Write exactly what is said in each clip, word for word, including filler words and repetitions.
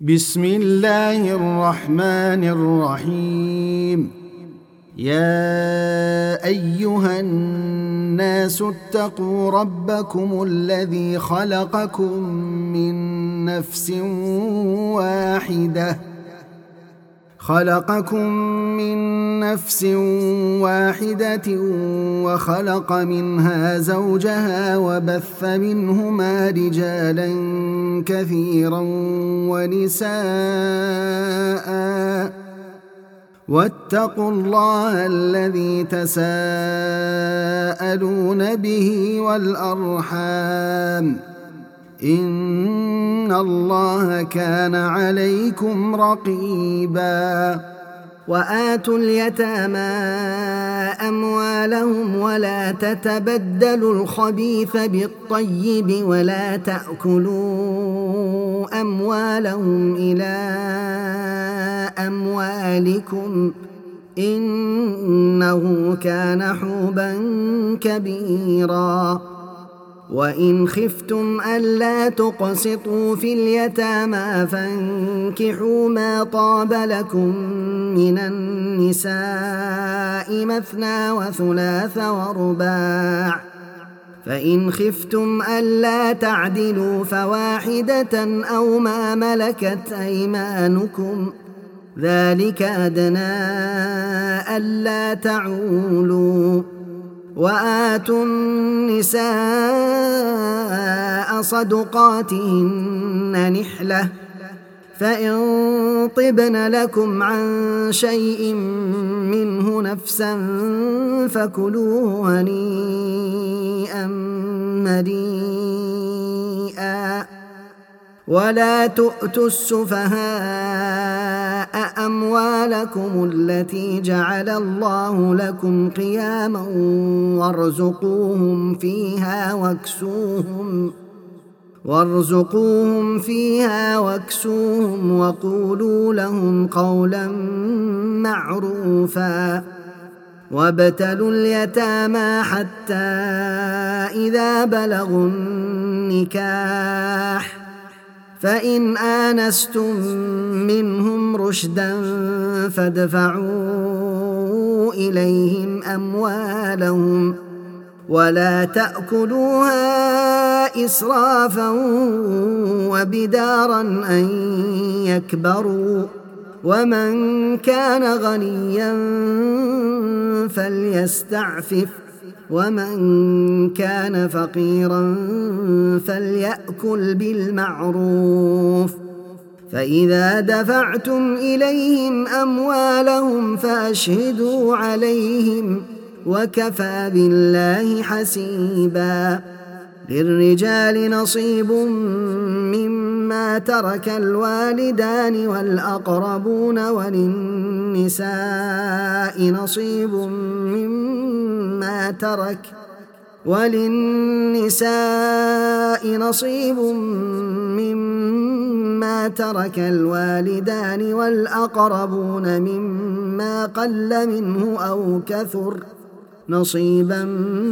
بسم الله الرحمن الرحيم. يا أيها الناس اتقوا ربكم الذي خلقكم من نفس واحدة خلقكم من نفس واحدة وخلق منها زوجها وبث منهما رجالا كثيرا ونساء واتقوا الله الذي تساءلون به والأرحام إن الله كان عليكم رقيبا. وآتوا اليتامى أموالهم ولا تتبدلوا الخبيث بالطيب ولا تأكلوا أموالهم إلى أموالكم إنه كان حوبا كبيرا. وإن خفتم ألا تقسطوا في اليتامى فانكحوا ما طاب لكم من النساء مثنى وثلاث ورباع، فإن خفتم ألا تعدلوا فواحدة أو ما ملكت أيمانكم ذلك أدنى ألا تعولوا. وآتوا النساء صدقاتهن نحلة فإن طبن لكم عن شيء منه نفسا فكلوه هنيئا مريئا. ولا تؤتوا السفهاء أموالكم التي جعل الله لكم قياما وارزقوهم فيها واكسوهم وارزقوهم فيها واكسوهم وقولوا لهم قولا معروفا. وابتلوا اليتامى حتى إذا بلغوا النكاح فإن آنستم منهم رشدا فادفعوا إليهم أموالهم ولا تأكلوها إسرافا وبدارا أن يكبروا. ومن كان غنيا فليستعفف ومن كان فقيرا فليأكل بالمعروف. فإذا دفعتم إليهم أموالهم فأشهدوا عليهم وكفى بالله حسيبا. للرجال نصيب مما ترك الوالدان والأقربون وللنساء نصيب مما ترك وللنساء نصيب مما ترك الوالدان والأقربون مما قل منه أو كثر نصيبا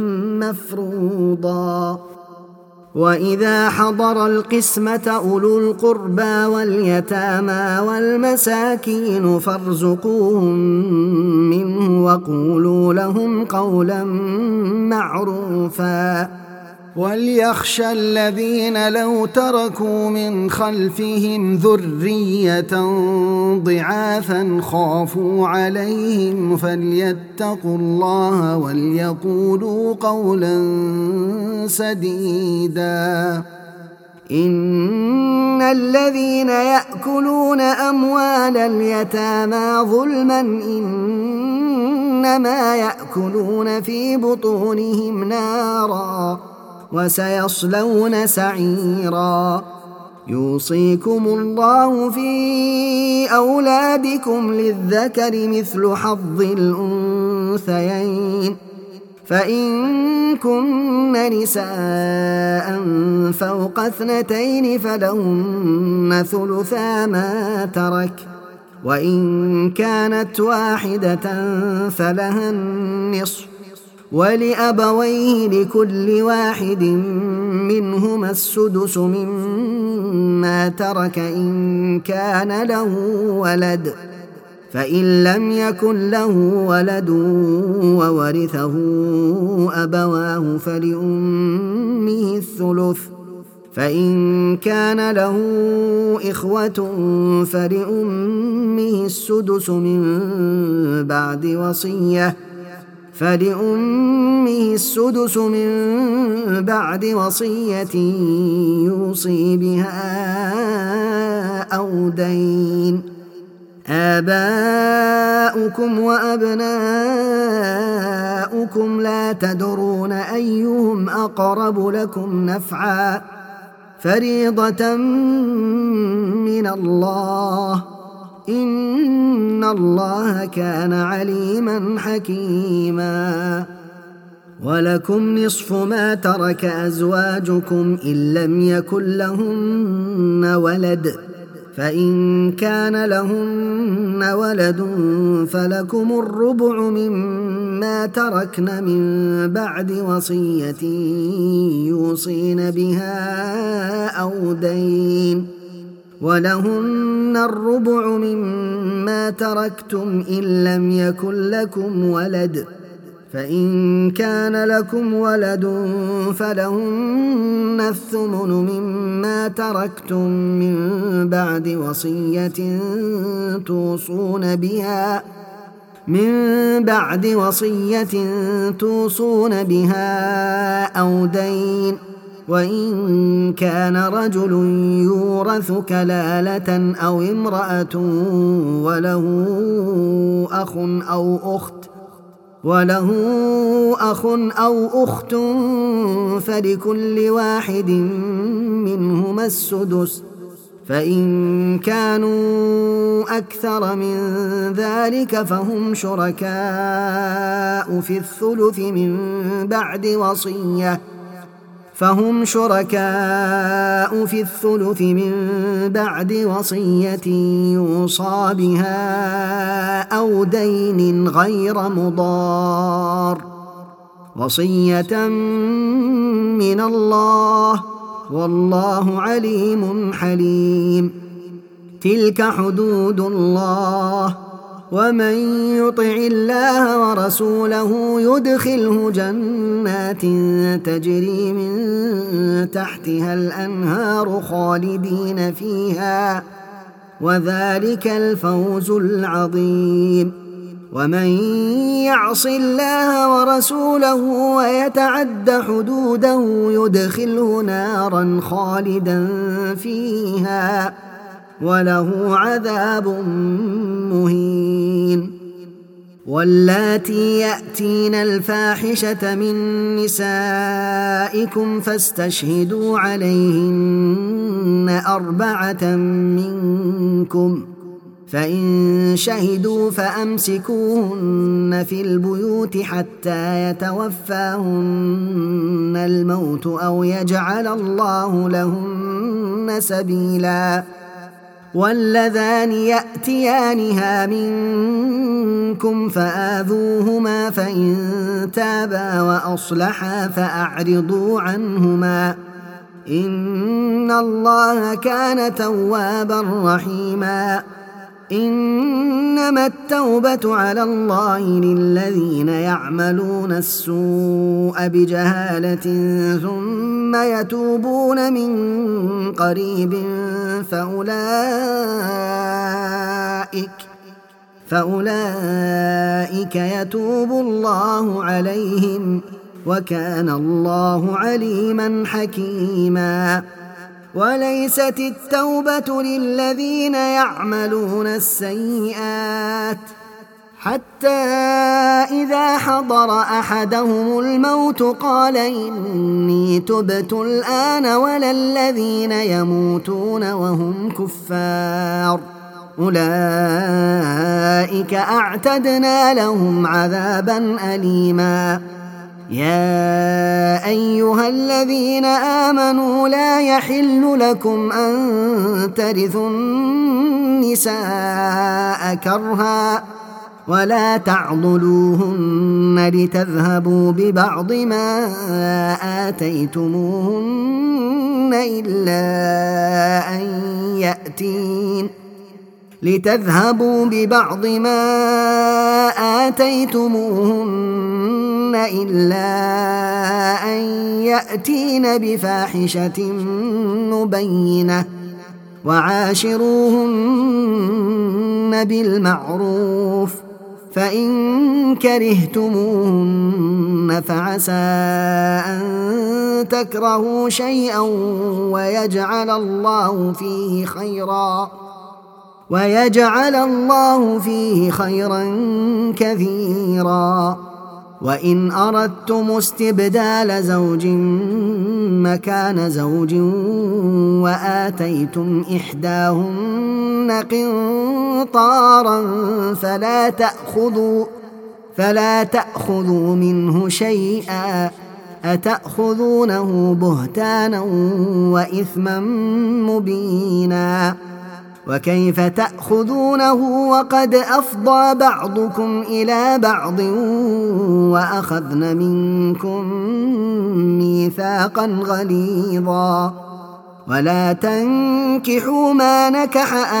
مفروضا. وإذا حضر القسمة أولو القربى واليتامى والمساكين فارزقوهم منه وقولوا لهم قولا معروفا. وليخشى الذين لو تركوا من خلفهم ذرية ضعافا خافوا عليهم فليتقوا الله وليقولوا قولا سديدا. إن الذين يأكلون أموال اليتامى ظلما إنما يأكلون في بطونهم نارا وسيصلون سعيرا. يوصيكم الله في أولادكم للذكر مثل حظ الأنثيين فإن كن نساء فوق اثنتين فلهن ثلثا ما ترك وإن كانت واحدة فلها النصف ولأبويه لكل واحد منهما السدس مما مما ترك إن كان له ولد، فإن لم يكن له ولد وورثه أبواه فلأمه الثلث، فإن كان له إخوة فلأمه السدس من بعد وصية فلأمه السدس من بعد وصية يوصي بها أو دين. آباؤكم وأبناؤكم لا تدرون أيهم أقرب لكم نفعا، فريضة من الله، إن الله كان عليما حكيما. ولكم نصف ما ترك أزواجكم إن لم يكن لهن ولد، فإن كان لهن ولد فلكم الربع مما تركن من بعد وصية يوصين بها أو دين، ولهن الربع مما تركتم إن لم يكن لكم ولد، فإن كان لكم ولد فلهن الثمن مما تركتم من بعد وصية توصون بها من بعد وصية توصون بها أو دين. وإن كان رجل يورث كلالة أو امرأة وله أخ أو أخت وله أخ أو أخت فلكل واحد منهما السدس، فإن كانوا أكثر من ذلك فهم شركاء في الثلث من بعد وصية فهم شركاء في الثلث من بعد وصية يوصى بها أو دين غير مضار، وصية من الله، والله عليم حليم. تلك حدود الله، ومن يطع الله ورسوله يدخله جنات تجري من تحتها الأنهار خالدين فيها، وذلك الفوز العظيم. ومن يعص الله ورسوله ويتعد حدوده يدخله نارا خالدا فيها وله عذاب مهين. واللاتي يأتين الفاحشة من نسائكم فاستشهدوا عليهن أربعة منكم، فإن شهدوا فأمسكوهن في البيوت حتى يتوفاهن الموت أو يجعل الله لهن سبيلا. واللذان يأتيانها منكم فآذوهما، فإن تابا وأصلحا فأعرضوا عنهما، إن الله كان توابا رحيما. إنما التوبة على الله للذين يعملون السوء بجهالة ثم يتوبون من قريب فأولئك فأولئك يتوب الله عليهم، وكان الله عليما حكيما. وليست التوبة للذين يعملون السيئات حتى إذا حضر أحدهم الموت قال إني تبت الآن، ولا الذين يموتون وهم كفار، أولئك أعتدنا لهم عذابا أليما. يا أيها الذين آمنوا لا يحل لكم أن ترثوا النساء كرها، ولا تعضلوهن لتذهبوا ببعض ما آتيتموهن إلا أن يأتين لتذهبوا ببعض ما آتيتموهن إلا أن يأتين بفاحشة مبينة وعاشروهن بالمعروف فإن كرهتموهن فعسى أن تكرهوا شيئا ويجعل الله فيه خيرا ويجعل الله فيه خيرا كثيرا. وإن أردتم استبدال زوج مكان زوج وآتيتم إحداهن قنطارا فلا تأخذوا فلا تأخذوا منه شيئا أتأخذونه بهتانا وإثما مبينا. وكيف تأخذونه وقد أفضى بعضكم إلى بعض وأخذن منكم ميثاقا غليظا. ولا تنكحوا ما نكح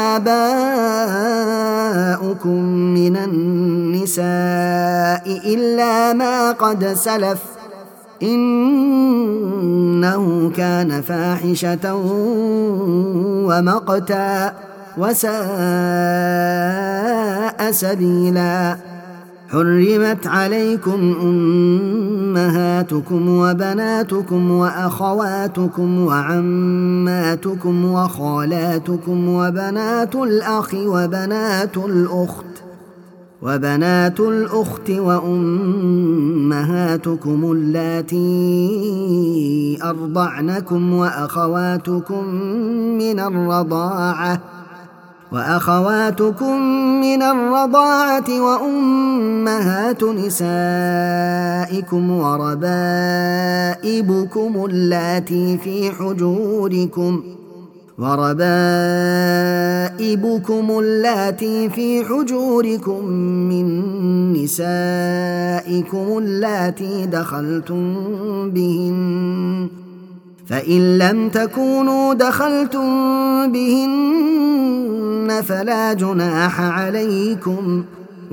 آباؤكم من النساء إلا ما قد سلف إنه كان فاحشة ومقتا وساء سبيلا. حرمت عليكم أمهاتكم وبناتكم وأخواتكم وعماتكم وخالاتكم وبنات الأخ وبنات الأخت وبنات الأخت وأمهاتكم اللاتي أرضعنكم وأخواتكم من الرضاعة وأخواتكم من الرضاعة وأمهات نسائكم وربائبكم اللاتي في حجوركم وربائبكم اللاتي في حجوركم من نسائكم اللاتي دخلتم بهن فإن لم تكونوا دخلتم بهن فلا جناح عليكم.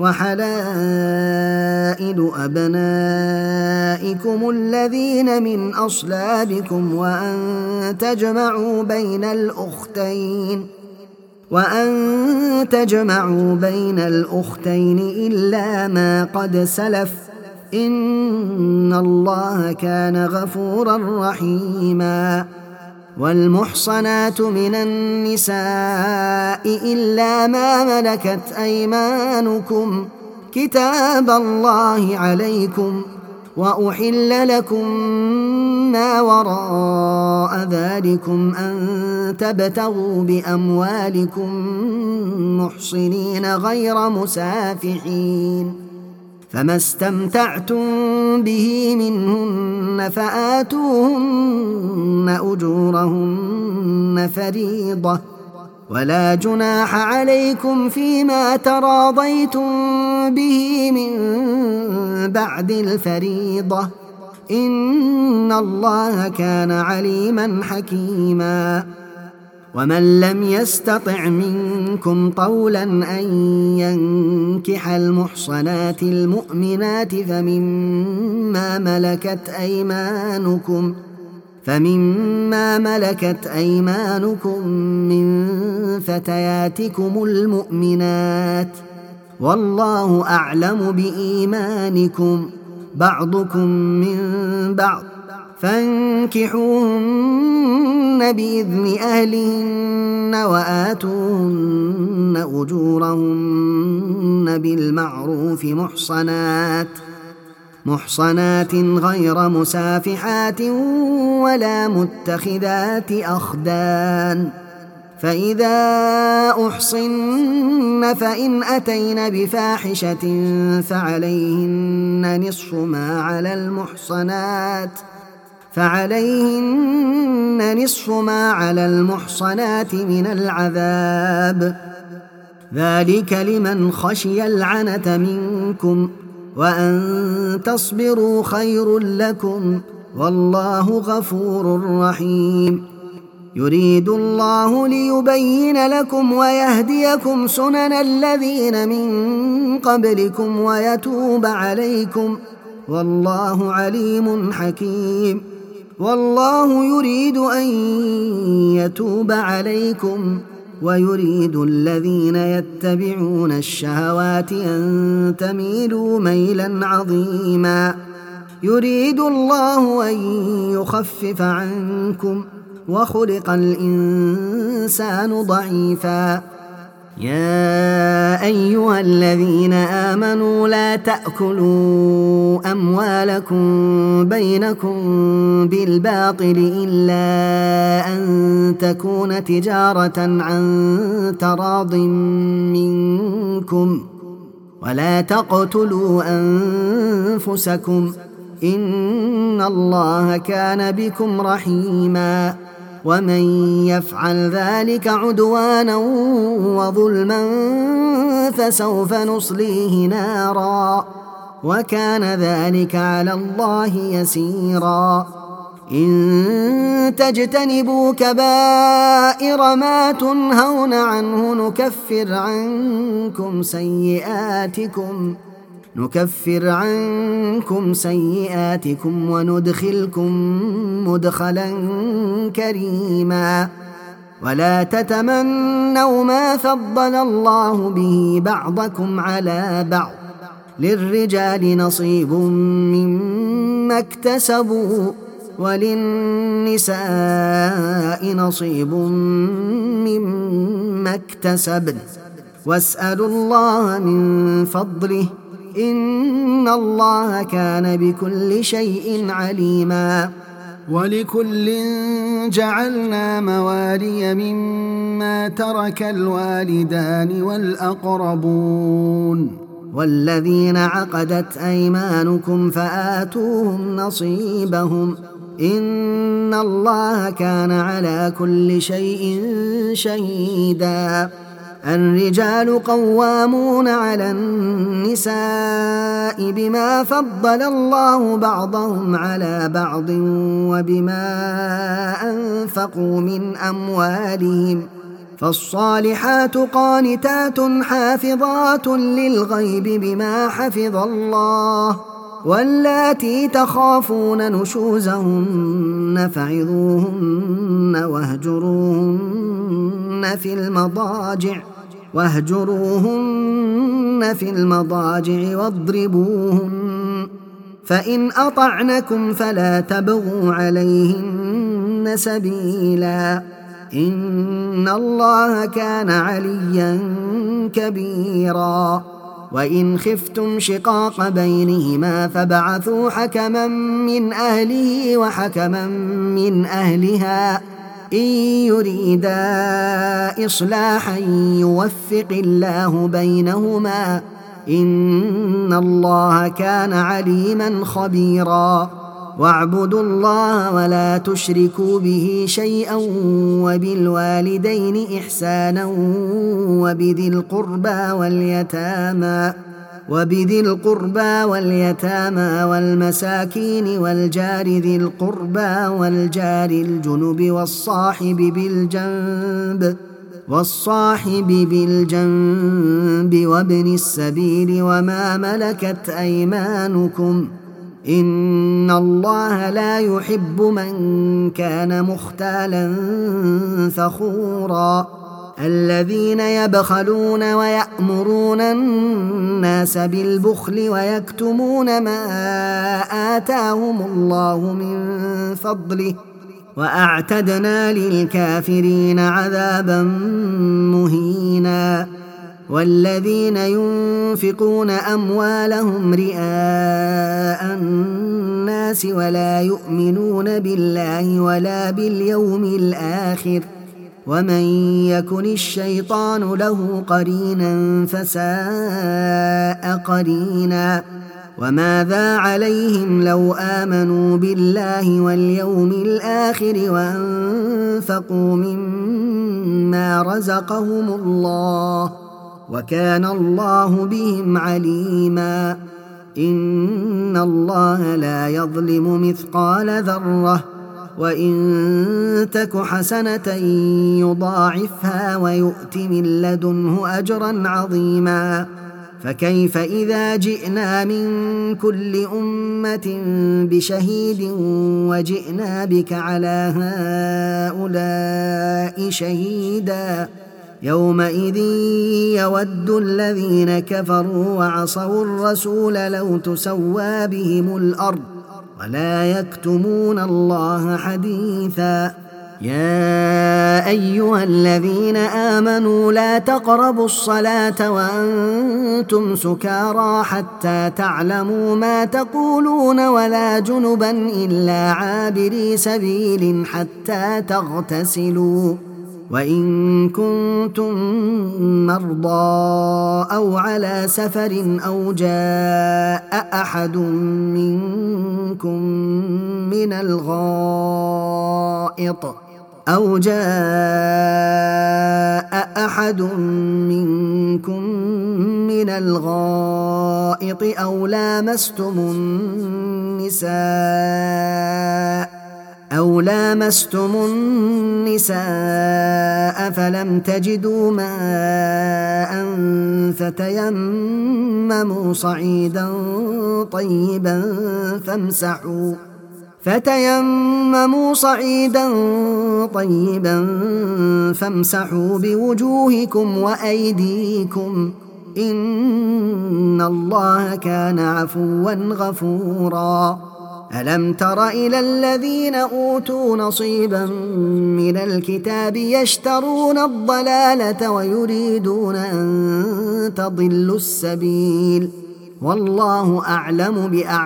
وحلائل أبنائكم الذين من أصلابكم وأن تجمعوا بين الأختين وأن تجمعوا بين الأختين إلا ما قد سلف إن الله كان غفورا رحيما. والمحصنات من النساء إلا ما ملكت أيمانكم كتاب الله عليكم وأحل لكم ما وراء ذلكم أن تبتغوا بأموالكم محصنين غير مسافحين فما استمتعتم به منهن فآتوهن أجورهن فريضة ولا جناح عليكم فيما تراضيتم به من بعد الفريضة إن الله كان عليما حكيما. ومن لم يستطع منكم طولا أن ينكح المحصنات المؤمنات فمما ملكت أيمانكم فمما ملكت أيمانكم من فتياتكم المؤمنات والله أعلم بإيمانكم بعضكم من بعض فانكحوهن بإذن أهلهن وآتوهن أجورهن بالمعروف محصنات محصنات غير مسافحات ولا متخذات أخدان فإذا أحصن فإن أتين بفاحشة فعليهن نصف ما على المحصنات فعليهن نصف ما على المحصنات من العذاب ذلك لمن خشي العنة منكم، وأن تصبروا خير لكم، والله غفور رحيم. يريد الله ليبين لكم ويهديكم سنن الذين من قبلكم ويتوب عليكم، والله عليم حكيم. والله يريد أن يتوب عليكم، ويريد الذين يتبعون الشهوات أن تميلوا ميلا عظيما. يريد الله أن يخفف عنكم، وخلق الإنسان ضعيفا. يا أيها الذين آمنوا لا تأكلوا أموالكم بينكم بالباطل إلا أن تكون تجارة عن تراض منكم، ولا تقتلوا أنفسكم، إن الله كان بكم رحيما. ومن يفعل ذلك عدوانا وظلما فسوف نصليه نارا، وكان ذلك على الله يسيرا. إن تجتنبوا كبائر ما تنهون عنه نكفر عنكم سيئاتكم نكفر عنكم سيئاتكم وندخلكم مدخلا كريما. ولا تتمنوا ما فضل الله به بعضكم على بعض، للرجال نصيب مما اكتسبوا، وللنساء نصيب مما اكتسبن، واسألوا الله من فضله، إن الله كان بكل شيء عليما. ولكل جعلنا موالي مما ترك الوالدان والأقربون، والذين عقدت أيمانكم فآتوهم نصيبهم، إن الله كان على كل شيء شهيدا. الرجال قوامون على النساء بما فضل الله بعضهم على بعض وبما أنفقوا من أموالهم، فالصالحات قانتات حافظات للغيب بما حفظ الله، واللاتي تخافون نشوزهن فعظوهن واهجروهن في المضاجع واهجروهن في المضاجع واضربوهن، فإن أطعنكم فلا تبغوا عليهن سبيلا، إن الله كان عليا كبيرا. وإن خفتم شقاق بينهما فابعثوا حكما من أهله وحكما من أهلها، إن يريدا إصلاحا يوفق الله بينهما، إن الله كان عليما خبيرا. واعبدوا الله ولا تشركوا به شيئا، وبالوالدين إحسانا، وبذي القربى واليتامى وبذي القربى واليتامى والمساكين والجار ذي القربى والجار الجنب والصاحب بالجنب والصاحب بالجنب وابن السبيل وما ملكت أيمانكم، إن الله لا يحب من كان مختالا فخورا. الذين يبخلون ويأمرون الناس بالبخل ويكتمون ما آتاهم الله من فضله، وأعتدنا للكافرين عذابا مهينا. والذين ينفقون أموالهم رئاء الناس ولا يؤمنون بالله ولا باليوم الآخر، ومن يكن الشيطان له قرينا فساء قرينا. وماذا عليهم لو آمنوا بالله واليوم الآخر وأنفقوا مما رزقهم الله، وكان الله بهم عليما إن الله لا يظلم مثقال ذرة وإن تك حسنة يضاعفها ويؤت من لدنه أجرا عظيما فكيف إذا جئنا من كل أمة بشهيد وجئنا بك على هؤلاء شهيدا يومئذ يود الذين كفروا وعصوا الرسول لو تسوى بهم الأرض ولا يكتمون الله حديثا يا أيها الذين آمنوا لا تقربوا الصلاة وأنتم سكارى حتى تعلموا ما تقولون ولا جنبا إلا عابري سبيل حتى تغتسلوا وإن كنتم مرضى أو على سفر أو جاء أحد منكم من الغائط أو جاء أحد منكم من الغائط أو لامستم النساء أو لامستم النساء فلم تجدوا ماء فتيمموا صعيدا طيبا فامسحوا فتيمموا صعيدا طيبا فامسحوا بوجوهكم وأيديكم إن الله كان عفوا غفورا ألم تر إلى الذين أوتوا نصيبا من الكتاب يشترون الضلالة ويريدون أن تضلوا السبيل والله أعلم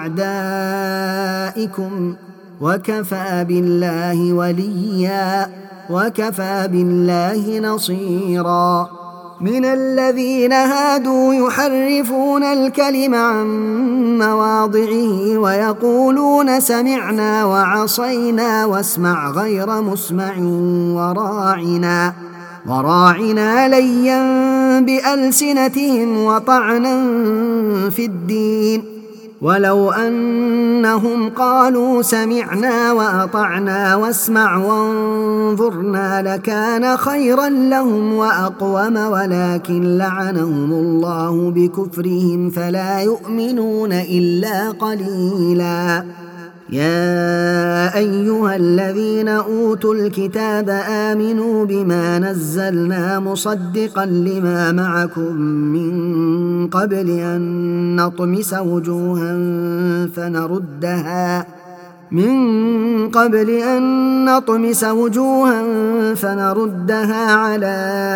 بأعدائكم وكفى بالله وليا وكفى بالله نصيرا من الذين هادوا يحرفون الكلم عن مواضعه ويقولون سمعنا وعصينا واسمع غير مسمع وراعنا وراعنا ليا بألسنتهم وطعنا في الدين ولو أنهم قالوا سمعنا وأطعنا واسمع وانظرنا لكان خيرا لهم وأقوم ولكن لعنهم الله بكفرهم فلا يؤمنون إلا قليلا يا أيها الذين أوتوا الكتاب آمنوا بما نزلنا مصدقا لما معكم من قبل أن نطمس وجوها فنردها من قبل أن نطمس وجوها فنردها على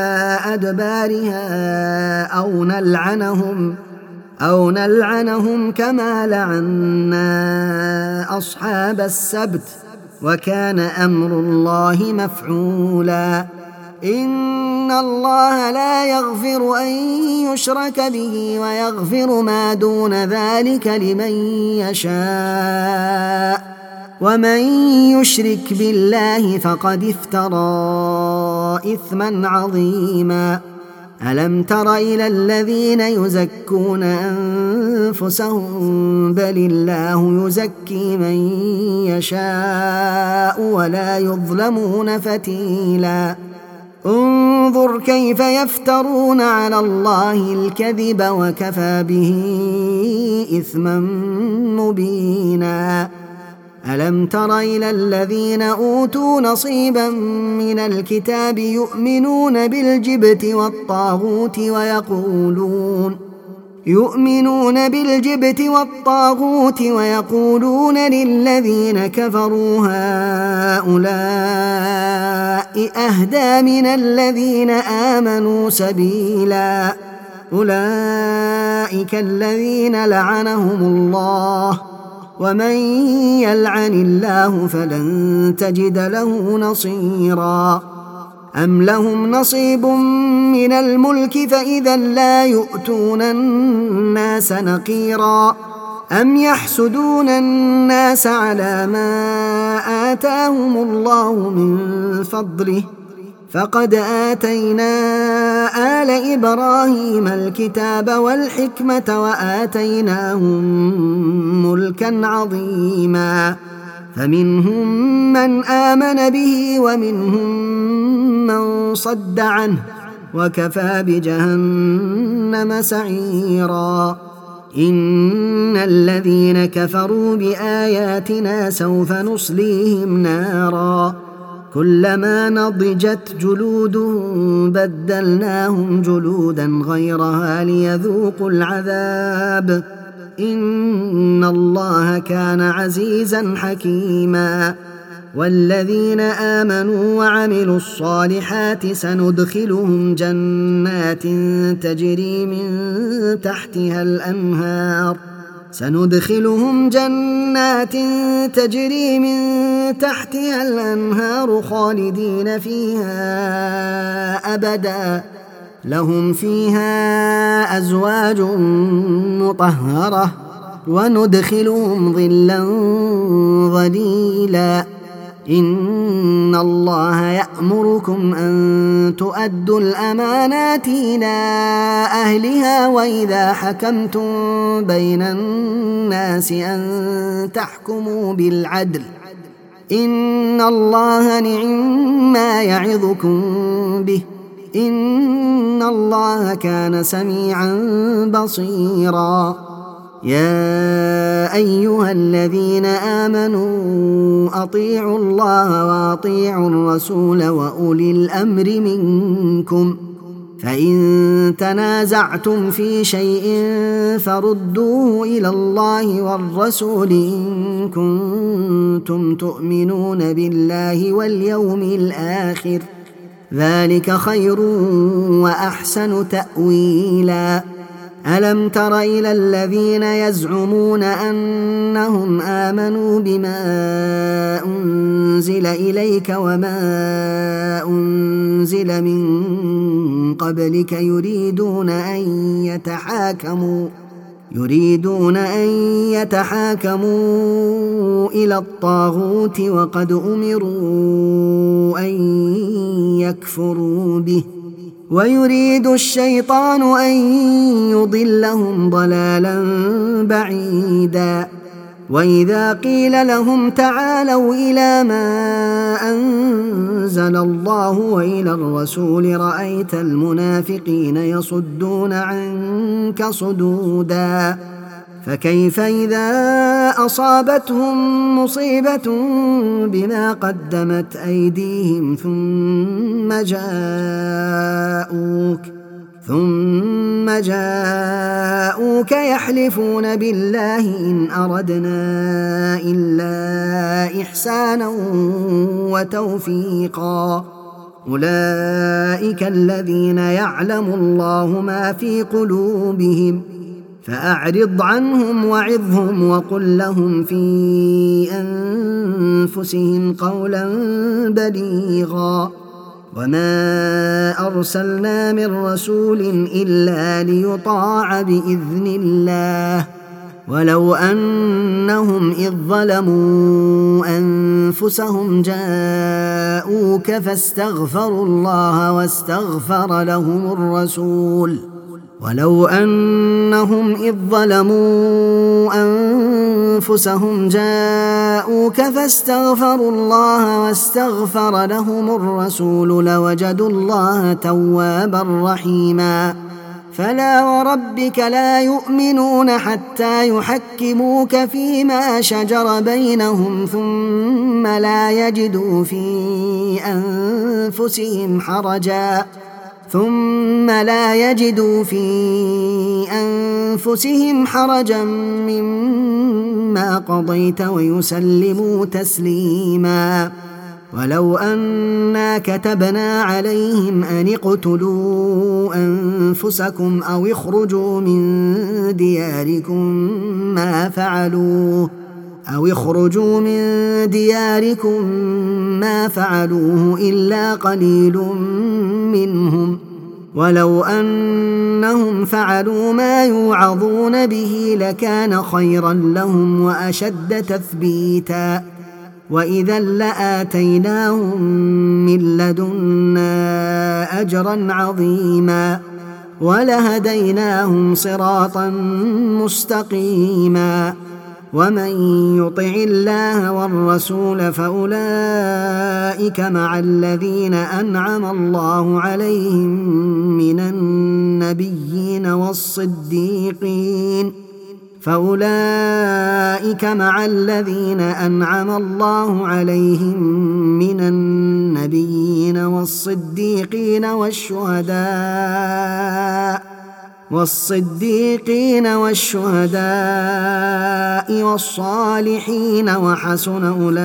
أدبارها أو نلعنهم أو نلعنهم كما لعنا أصحاب السبت وكان أمر الله مفعولا إن الله لا يغفر أن يشرك به ويغفر ما دون ذلك لمن يشاء ومن يشرك بالله فقد افترى إثما عظيما ألم تر إلى الذين يزكون أنفسهم بل الله يزكي من يشاء ولا يظلمون فتيلا انظر كيف يفترون على الله الكذب وكفى به إثما مبينا ألم تر إلى الذين أوتوا نصيبا من الكتاب يؤمنون بالجبت والطاغوت ويقولون يؤمنون بالجبت والطاغوت ويقولون للذين كفروا هؤلاء أهدى من الذين آمنوا سبيلا أولئك الذين لعنهم الله ومن يلعن الله فلن تجد له نصيرا أم لهم نصيب من الملك فإذا لا يؤتون الناس نقيرا أم يحسدون الناس على ما آتاهم الله من فضله فقد آتينا آل إبراهيم الكتاب والحكمة وآتيناهم ملكا عظيما فمنهم من آمن به ومنهم من صد عنه وكفى بجهنم سعيرا إن الذين كفروا بآياتنا سوف نصليهم نارا كلما نضجت جلودهم بدلناهم جلودا غيرها ليذوقوا العذاب إن الله كان عزيزا حكيما والذين آمنوا وعملوا الصالحات سندخلهم جنات تجري من تحتها الأنهار سندخلهم جنات تجري من تحتها الأنهار خالدين فيها أبدا لهم فيها أزواج مطهرة وندخلهم ظلا ظليلا إن الله يأمركم أن تؤدوا الأمانات إلى أهلها وإذا حكمتم بين الناس أن تحكموا بالعدل إن الله نعم ما يعظكم به إن الله كان سميعا بصيرا يا أيها الذين آمنوا أطيعوا الله وأطيعوا الرسول وأولي الأمر منكم فإن تنازعتم في شيء فردوه إلى الله والرسول إن كنتم تؤمنون بالله واليوم الآخر ذلك خير وأحسن تأويلا ألم تر إلى الذين يزعمون أنهم آمنوا بما أنزل إليك وما أنزل من قبلك يريدون أن يتحاكموا يريدون أن يتحاكموا إلى الطاغوت وقد أمروا أن يكفروا به ويريد الشيطان أن يضلهم ضلالا بعيدا وإذا قيل لهم تعالوا إلى ما أنزل الله وإلى الرسول رأيت المنافقين يصدون عنك صدودا فكيف إذا أصابتهم مصيبة بما قدمت أيديهم ثم جاءوك ثم جاءوك يحلفون بالله إن أردنا إلا إحسانا وتوفيقا أولئك الذين يعلم الله ما في قلوبهم فأعرض عنهم وعظهم وقل لهم في أنفسهم قولا بليغا وما أرسلنا من رسول إلا ليطاع بإذن الله ولو أنهم إذ ظلموا أنفسهم جاءوك فاستغفروا الله واستغفر لهم الرسول ولو أنهم إذ ظلموا أنفسهم جاءوك فاستغفروا الله واستغفر لهم الرسول لوجدوا الله توابا رحيما فلا وربك لا يؤمنون حتى يحكموك فيما شجر بينهم ثم لا يجدوا في أنفسهم حرجا ثم لا يجدوا في أنفسهم حرجا مما قضيت ويسلموا تسليما ولو أنا كتبنا عليهم أن اقتلوا أنفسكم أو اخرجوا من دياركم ما فعلوه أو اخرجوا من دياركم ما فعلوه إلا قليل منهم ولو أنهم فعلوا ما يوعظون به لكان خيرا لهم وأشد تثبيتا وإذا لآتيناهم من لدنا أجرا عظيما ولهديناهم صراطا مستقيما ومن يطع الله والرسول فأولئك مع الذين أنعم الله عليهم من النبيين والصديقين فأولئك مع الذين أنعم الله عليهم من النبيين والصديقين والشهداء والصديقين والشهداء والصالحين وحسن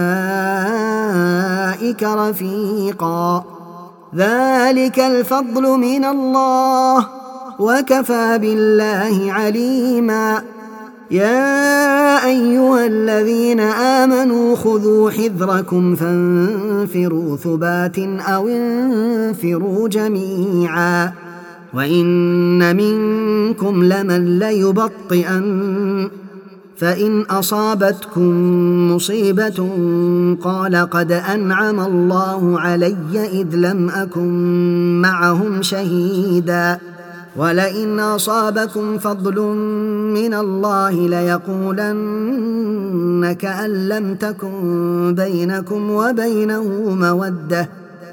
أولئك رفيقا ذلك الفضل من الله وكفى بالله عليما يا أيها الذين آمنوا خذوا حذركم فانفروا ثبات أو انفروا جميعا وإن منكم لمن ليبطئن فإن أصابتكم مصيبة قال قد أنعم الله علي إذ لم أكن معهم شهيدا ولئن أصابكم فضل من الله ليقولن كأن لم تكن بينكم وبينه مودة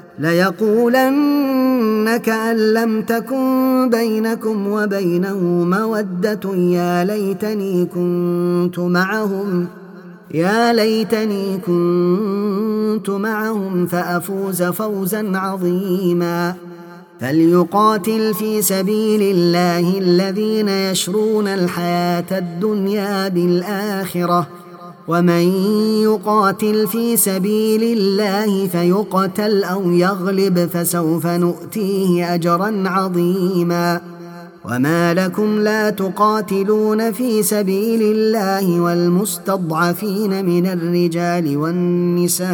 ليقولن كأن لم تكن بينكم وبينه مودة يا ليتني كنت معهم يا ليتني كنت معهم فأفوز فوزا عظيما فليقاتل في سبيل الله الذين يشرون الحياة الدنيا بالآخرة ومن يقاتل في سبيل الله فيقتل أو يغلب فسوف نؤتيه أجرا عظيما وما لكم لا تقاتلون في سبيل الله والمستضعفين من الرجال والنساء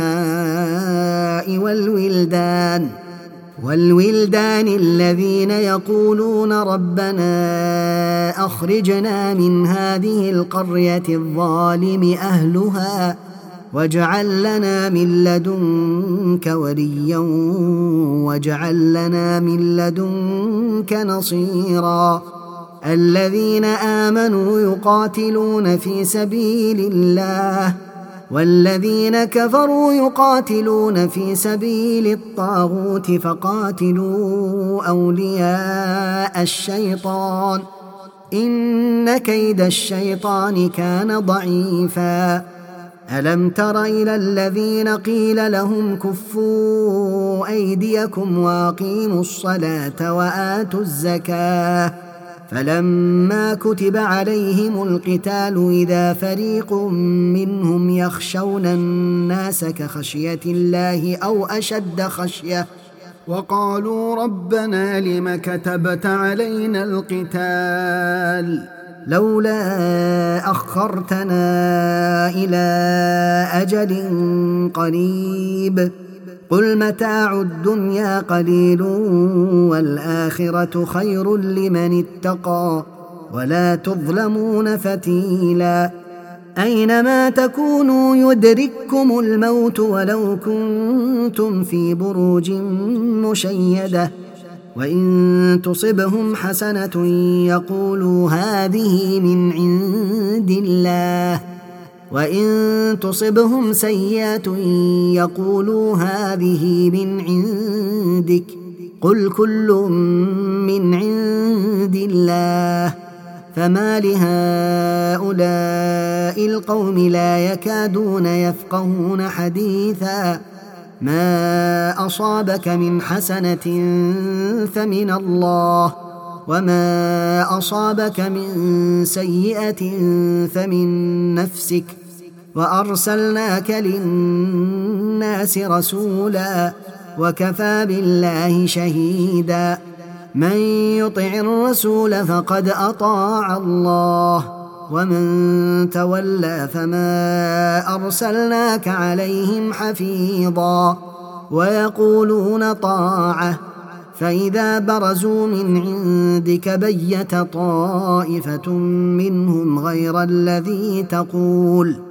والولدان والولدان الذين يقولون ربنا أخرجنا من هذه القرية الظالم أهلها واجعل لنا من لدنك وليا واجعل لنا من لدنك نصيرا الذين آمنوا يقاتلون في سبيل الله والذين كفروا يقاتلون في سبيل الطاغوت فقاتلوا أولياء الشيطان إن كيد الشيطان كان ضعيفا ألم تر إلى الذين قيل لهم كفوا أيديكم وأقيموا الصلاة وآتوا الزكاة فلما كتب عليهم القتال إذا فريق منهم يخشون الناس كخشية الله أو أشد خشية وقالوا ربنا لم كتبت علينا القتال لولا أخرتنا إلى أجل قريب قل متاع الدنيا قليل والآخرة خير لمن اتقى ولا تظلمون فتيلا أينما تكونوا يدرككم الموت ولو كنتم في بروج مشيدة وإن تصبهم حسنة يقولوا هذه من عند الله وإن تصبهم سيئة يقولوا هذه من عندك قل كل من عند الله فما لهؤلاء القوم لا يكادون يفقهون حديثا ما أصابك من حسنة فمن الله وما أصابك من سيئة فمن نفسك وأرسلناك للناس رسولا وكفى بالله شهيدا من يطع الرسول فقد أطاع الله ومن تولى فما أرسلناك عليهم حفيظا ويقولون طاعة فإذا برزوا من عندك بيت طائفة منهم غير الذي تقول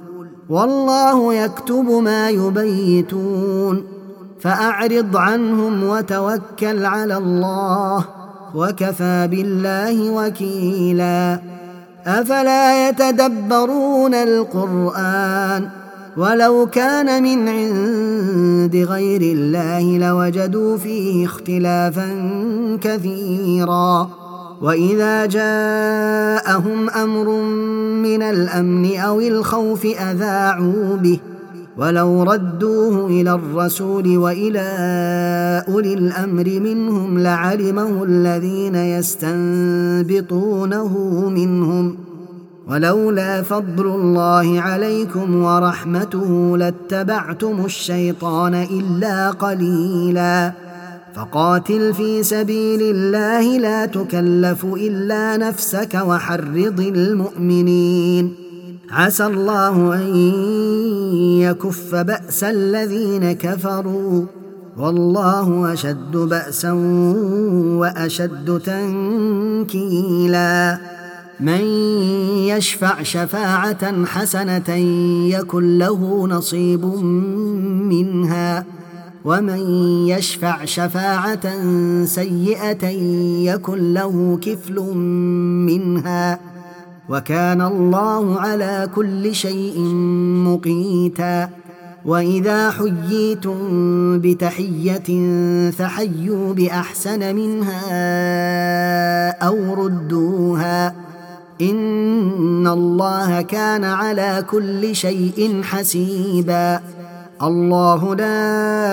والله يكتب ما يبيتون فأعرض عنهم وتوكل على الله وكفى بالله وكيلا أفلا يتدبرون القرآن ولو كان من عند غير الله لوجدوا فيه اختلافا كثيرا وإذا جاءهم أمر من الأمن أو الخوف أذاعوا به ولو ردوه إلى الرسول وإلى أولي الأمر منهم لعلمه الذين يستنبطونه منهم ولولا فضل الله عليكم ورحمته لاتبعتم الشيطان إلا قليلا فقاتل في سبيل الله لا تكلف إلا نفسك وحرض المؤمنين عسى الله أن يكف بأس الذين كفروا والله أشد بأسا وأشد تنكيلا من يشفع شفاعة حسنة يكن له نصيب منها ومن يشفع شفاعة سيئة يكن له كفل منها وكان الله على كل شيء مقيتا وإذا حييتم بتحية فحيوا بأحسن منها أو ردوها إن الله كان على كل شيء حسيبا الله لا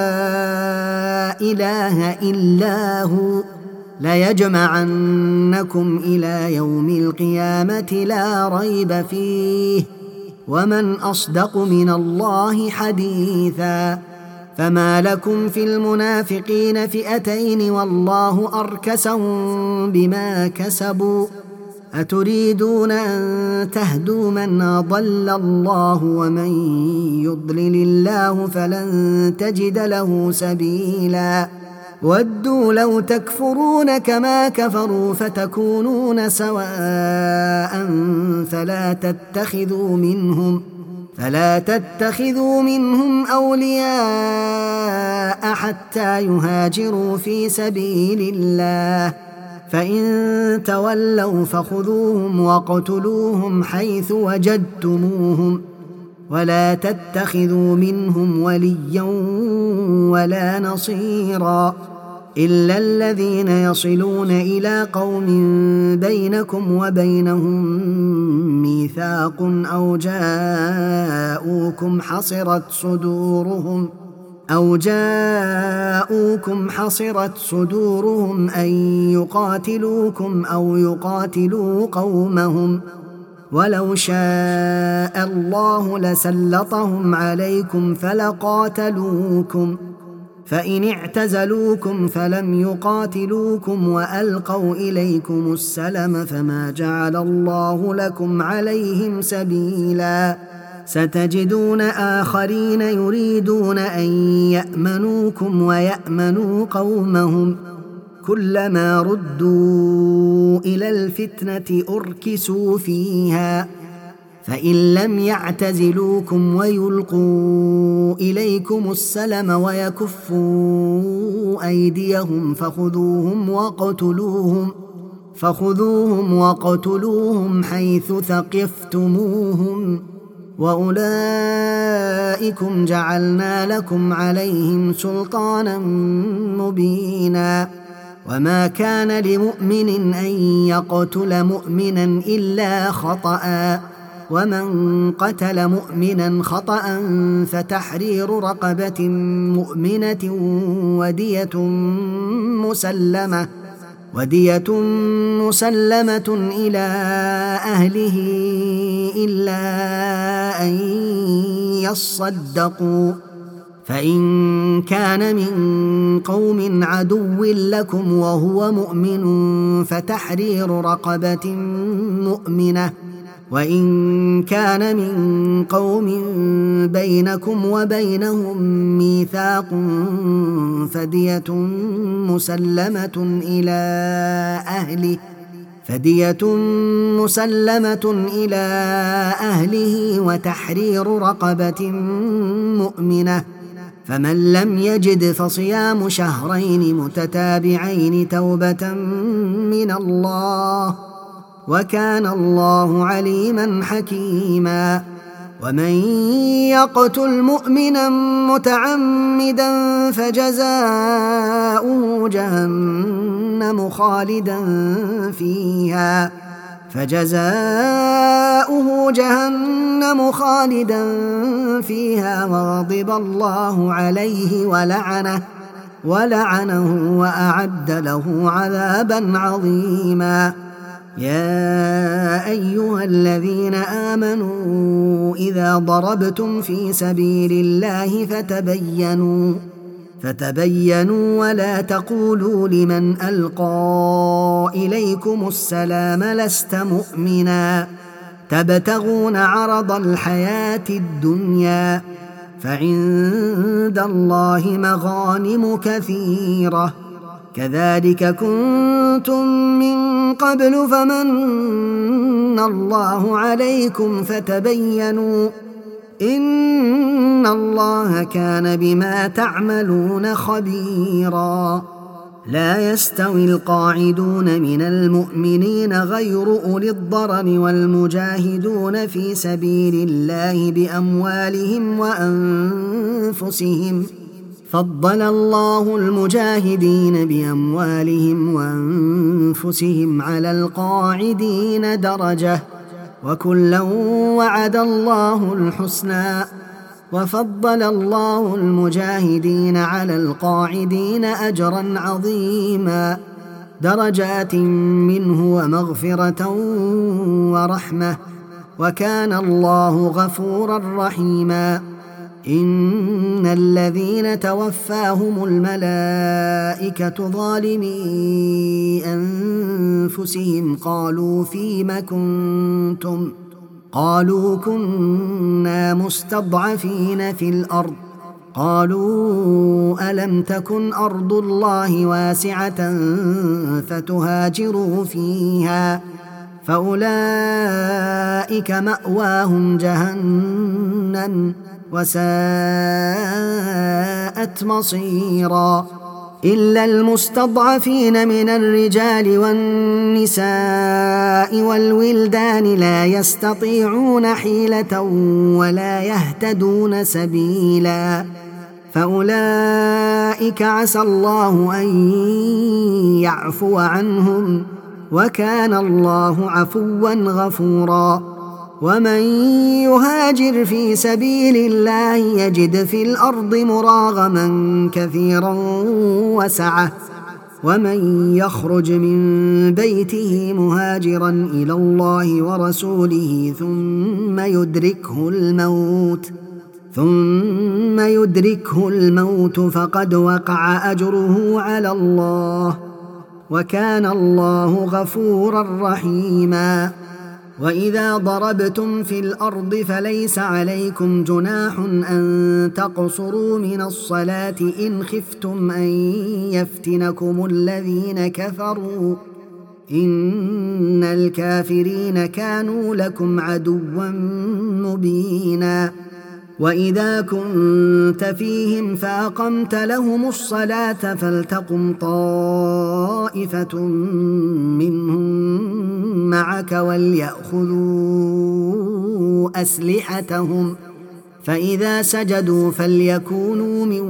إله إلا هو ليجمعنكم إلى يوم القيامة لا ريب فيه ومن أصدق من الله حديثا فما لكم في المنافقين فئتين والله أركسهم بما كسبوا أتريدون أن تهدوا من أضل الله ومن يضلل الله فلن تجد له سبيلا ودوا لو تكفرون كما كفروا فتكونون سواء فلا تتخذوا منهم فلا تتخذوا منهم أولياء حتى يهاجروا في سبيل الله فإن تولوا فخذوهم واقتلوهم حيث وجدتموهم ولا تتخذوا منهم وليا ولا نصيرا إلا الذين يصلون إلى قوم بينكم وبينهم ميثاق أو جاءوكم حصرت صدورهم أو جاءوكم حصرت صدورهم أن يقاتلوكم أو يقاتلوا قومهم ولو شاء الله لسلطهم عليكم فلقاتلوكم فإن اعتزلوكم فلم يقاتلوكم وألقوا إليكم السلم فما جعل الله لكم عليهم سبيلا ستجدون آخرين يريدون أن يأمنوكم ويأمنوا قومهم كلما ردوا إلى الفتنة أركسوا فيها فإن لم يعتزلوكم ويلقوا إليكم السلم ويكفوا أيديهم فخذوهم وقتلوهم فخذوهم وقتلوهم حيث ثقفتموهم وأولئكم جعلنا لكم عليهم سلطانا مبينا وما كان لمؤمن أن يقتل مؤمنا إلا خطأ ومن قتل مؤمنا خطأ فتحرير رقبة مؤمنة ودية مسلمة ودية مسلمة إلى أهله إلا أن يصدقوا فإن كان من قوم عدو لكم وهو مؤمن فتحرير رقبة مؤمنة وإن كان من قوم بينكم وبينهم ميثاق فدية مسلمة إلى أهله فدية مسلمة إلى أهله وتحرير رقبة مؤمنة، فمن لم يجد فصيام شهرين متتابعين توبة من الله، وكان الله عليما حكيما. ومن يقتل مؤمنا متعمدا فجزاؤه جهنم خالدا فيها فجزاؤه جهنم خالدا فيها وغضب الله عليه ولعنه ولعنه وأعد له عذابا عظيما. يا أيها الذين آمنوا إذا ضربتم في سبيل الله فتبينوا فتبينوا ولا تقولوا لمن ألقى إليكم السلام لست مؤمنا تبتغون عرض الحياة الدنيا، فعند الله مغانم كثيرة كذلك كنتم من قبل فمن الله عليكم فتبينوا إن الله كان بما تعملون خبيرا. لا يستوي القاعدون من المؤمنين غير أولي الضرر والمجاهدون في سبيل الله بأموالهم وأنفسهم، فضل الله المجاهدين بأموالهم وأنفسهم على القاعدين درجة، وكلا وعد الله الحسنى، وفضل الله المجاهدين على القاعدين أجرا عظيما، درجات منه ومغفرة ورحمة، وكان الله غفورا رحيما. إن الذين توفاهم الملائكة ظالمي أنفسهم قالوا فيم كنتم قالوا كنا مستضعفين في الأرض قالوا ألم تكن أرض الله واسعة فتهاجروا فيها فأولئك مأواهم جهنم وساءت مصيرا. إلا المستضعفين من الرجال والنساء والولدان لا يستطيعون حيلة ولا يهتدون سبيلا، فأولئك عسى الله أن يعفو عنهم، وكان الله عفوا غفورا. ومن يهاجر في سبيل الله يجد في الأرض مراغما كثيرا وسعة، ومن يخرج من بيته مهاجرا إلى الله ورسوله ثم يدركه الموت ثم يدركه الموت فقد وقع أجره على الله، وكان الله غفورا رحيما. وإذا ضربتم في الأرض فليس عليكم جناح أن تقصروا من الصلاة إن خفتم أن يفتنكم الذين كفروا إن الكافرين كانوا لكم عدوا مبينا. وإذا كنت فيهم فأقمت لهم الصلاة فلتقم طائفة منهم معك وليأخذوا أسلحتهم، فإذا سجدوا فليكونوا من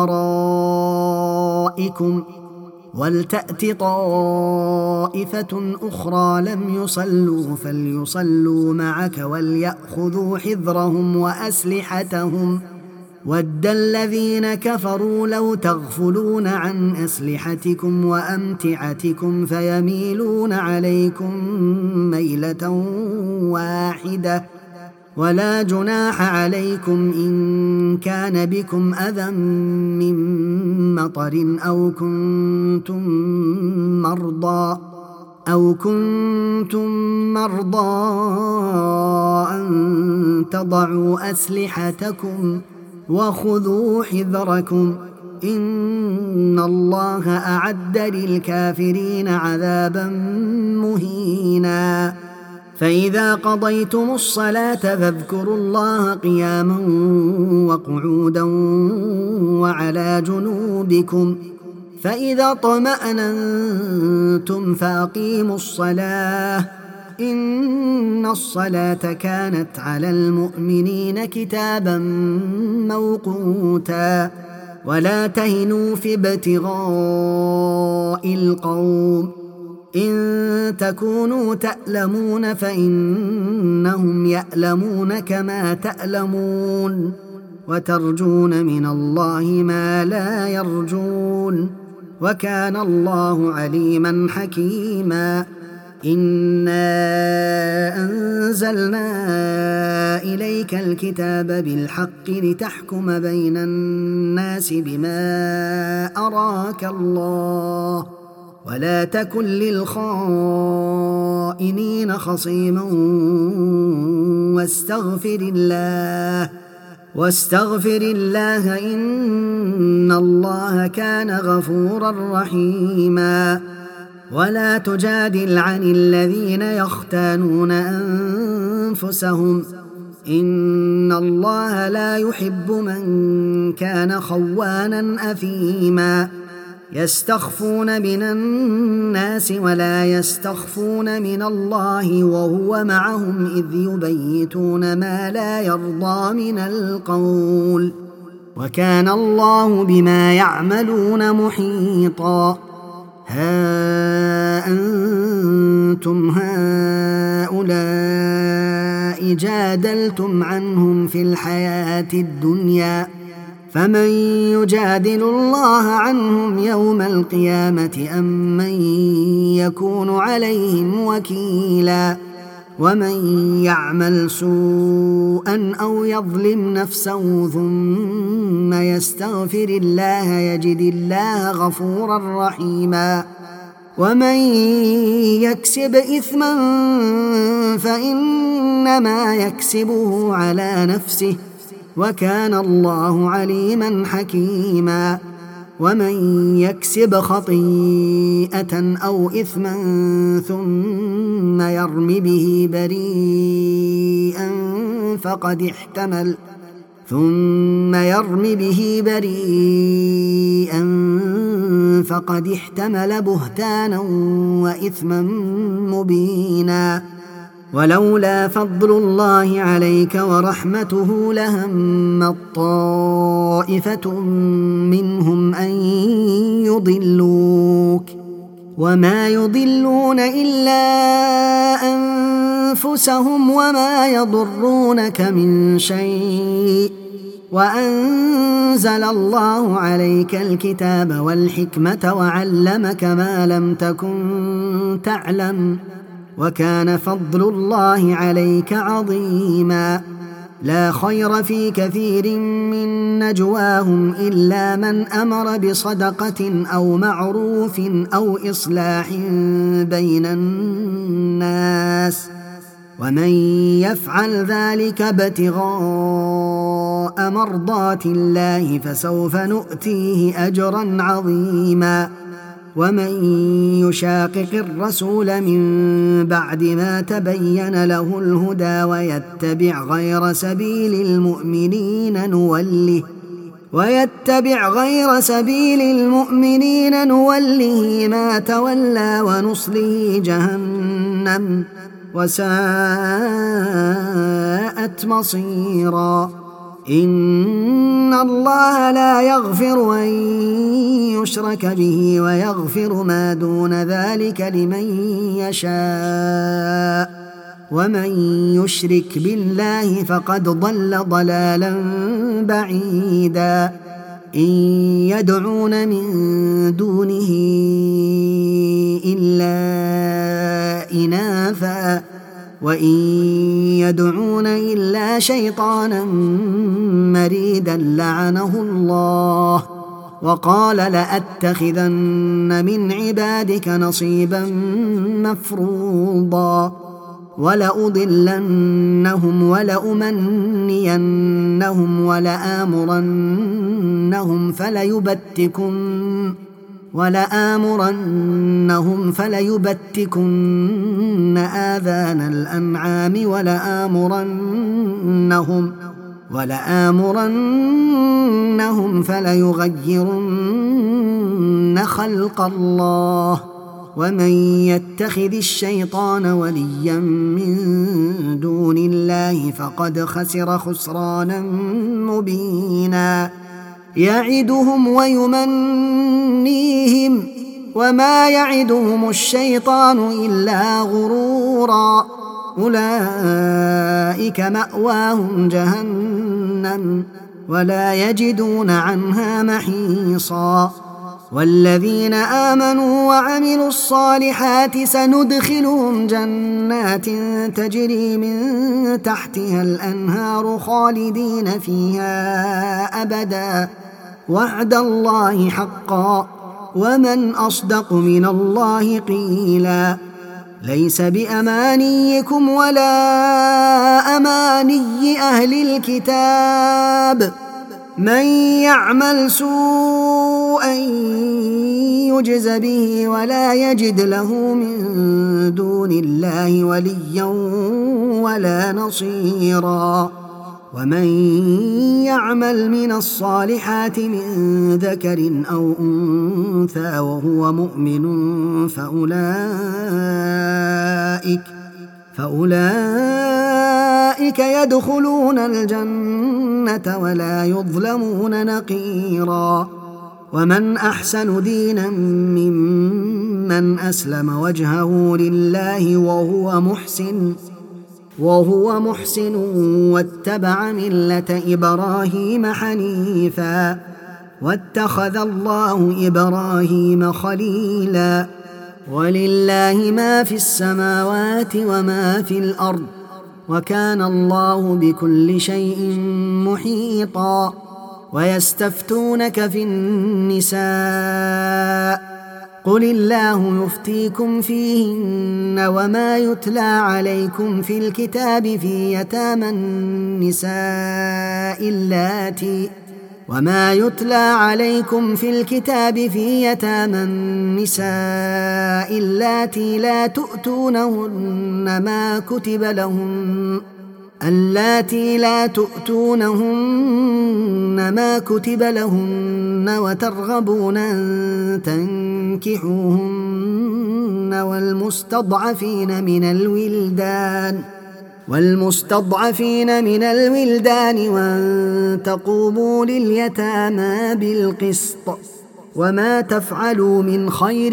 ورائكم ولتأت طائفة أخرى لم يصلوا فليصلوا معك وليأخذوا حذرهم وأسلحتهم. ود الذين كفروا لو تغفلون عن أسلحتكم وأمتعتكم فيميلون عليكم ميلة واحدة، ولا جناح عليكم إن كان بكم أذى من مطر أو كنتم مرضى أو كنتم مرضى أن تضعوا أسلحتكم وخذوا حذركم إن الله أعد للكافرين عذابا مهينا. فإذا قضيتم الصلاة فاذكروا الله قياما وقعودا وعلى جنوبكم، فإذا اطمأننتم فأقيموا الصلاة، إن الصلاة كانت على المؤمنين كتابا موقوتا. ولا تهنوا في ابتغاء القوم، إن تكونوا تألمون فإنهم يألمون كما تألمون، وترجون من الله ما لا يرجون، وكان الله عليما حكيما. إنا أنزلنا إليك الكتاب بالحق لتحكم بين الناس بما أراك الله، ولا تكن للخائنين خصيما، واستغفر الله واستغفر الله إن الله كان غفورا رحيما. ولا تجادل عن الذين يختانون أنفسهم، إن الله لا يحب من كان خوانا أثيما. يستخفون من الناس ولا يستخفون من الله وهو معهم إذ يبيتون ما لا يرضى من القول، وكان الله بما يعملون محيطا. ها أنتم هؤلاء جادلتم عنهم في الحياة الدنيا، فمن يجادل الله عنهم يوم القيامة أم من يكون عليهم وكيلا. ومن يعمل سوءا أو يظلم نفسه ثم يستغفر الله يجد الله غفورا رحيما. ومن يكسب إثما فإنما يكسبه على نفسه، وكان الله عليما حكيما. ومن يكسب خطيئة أو إثما ثم يرم به بريئا فقد احتمل ثم يرم به بريئا فقد احتمل بهتانا وإثما مبينا. ولولا فضل الله عليك ورحمته لهمت طائفة منهم أن يضلوك، وما يضلون إلا أنفسهم وما يضرونك من شيء. وأنزل الله عليك الكتاب والحكمة وعلمك ما لم تكن تعلم، وكان فضل الله عليك عظيما. لا خير في كثير من نجواهم إلا من أمر بصدقة أو معروف أو إصلاح بين الناس، ومن يفعل ذلك ابتغاء مرضات الله فسوف نؤتيه أجرا عظيما. ومن يشاقق الرسول من بعد ما تبين له الهدى ويتبع غير سبيل المؤمنين نوله ويتبع غير سبيل المؤمنين نوله ما تولى ونصله جهنم وساءت مصيرا. إن الله لا يغفر أن يشرك به ويغفر ما دون ذلك لمن يشاء، ومن يشرك بالله فقد ضل ضلالا بعيدا. إن يدعون من دونه إلا إناثا وإن يدعون إلا شيطانا مريدا لعنه الله، وقال لأتخذن من عبادك نصيبا مفروضا. ولأضلنهم ولأمنينهم ولآمرنهم فليبتكن ولآمرنهم فليبتكن آذان الأنعام ولآمرنهم ولآمرنهم فليغيرن خلق الله ومن يتخذ الشيطان وليا من دون الله فقد خسر خسرانا مبينا يعدهم ويمنيهم وما يعدهم الشيطان إلا غرورا أولئك مأواهم جهنم ولا يجدون عنها محيصا والذين آمنوا وعملوا الصالحات سندخلهم جنات تجري من تحتها الأنهار خالدين فيها أبدا وعد الله حقا ومن أصدق من الله قيلا ليس بأمانيكم ولا أماني أهل الكتاب من يعمل سوءا يجز به ولا يجد له من دون الله وليا ولا نصيرا ومن يعمل من الصالحات من ذكر أو أنثى وهو مؤمن فأولئك فأولئك يدخلون الجنة ولا يظلمون نقيرا ومن أحسن دينا ممن أسلم وجهه لله وهو محسن وهو محسن واتبع ملة إبراهيم حنيفا واتخذ الله إبراهيم خليلا ولله ما في السماوات وما في الأرض وكان الله بكل شيء محيطا ويستفتونك في النساء قل الله يفتيكم فيهن وما يتلى عليكم في الكتاب في يتامى النساء اللاتي وما يتلى عليكم في الكتاب في يتامى النساء اللاتي لا تؤتونهن ما كتب لهن اللاتي لا تؤتونهن ما كتب لهن وترغبون أن تنكحوهن والمستضعفين من الولدان والمستضعفين من الولدان وأن تقوموا لليتامى بالقسط وما تفعلوا من خير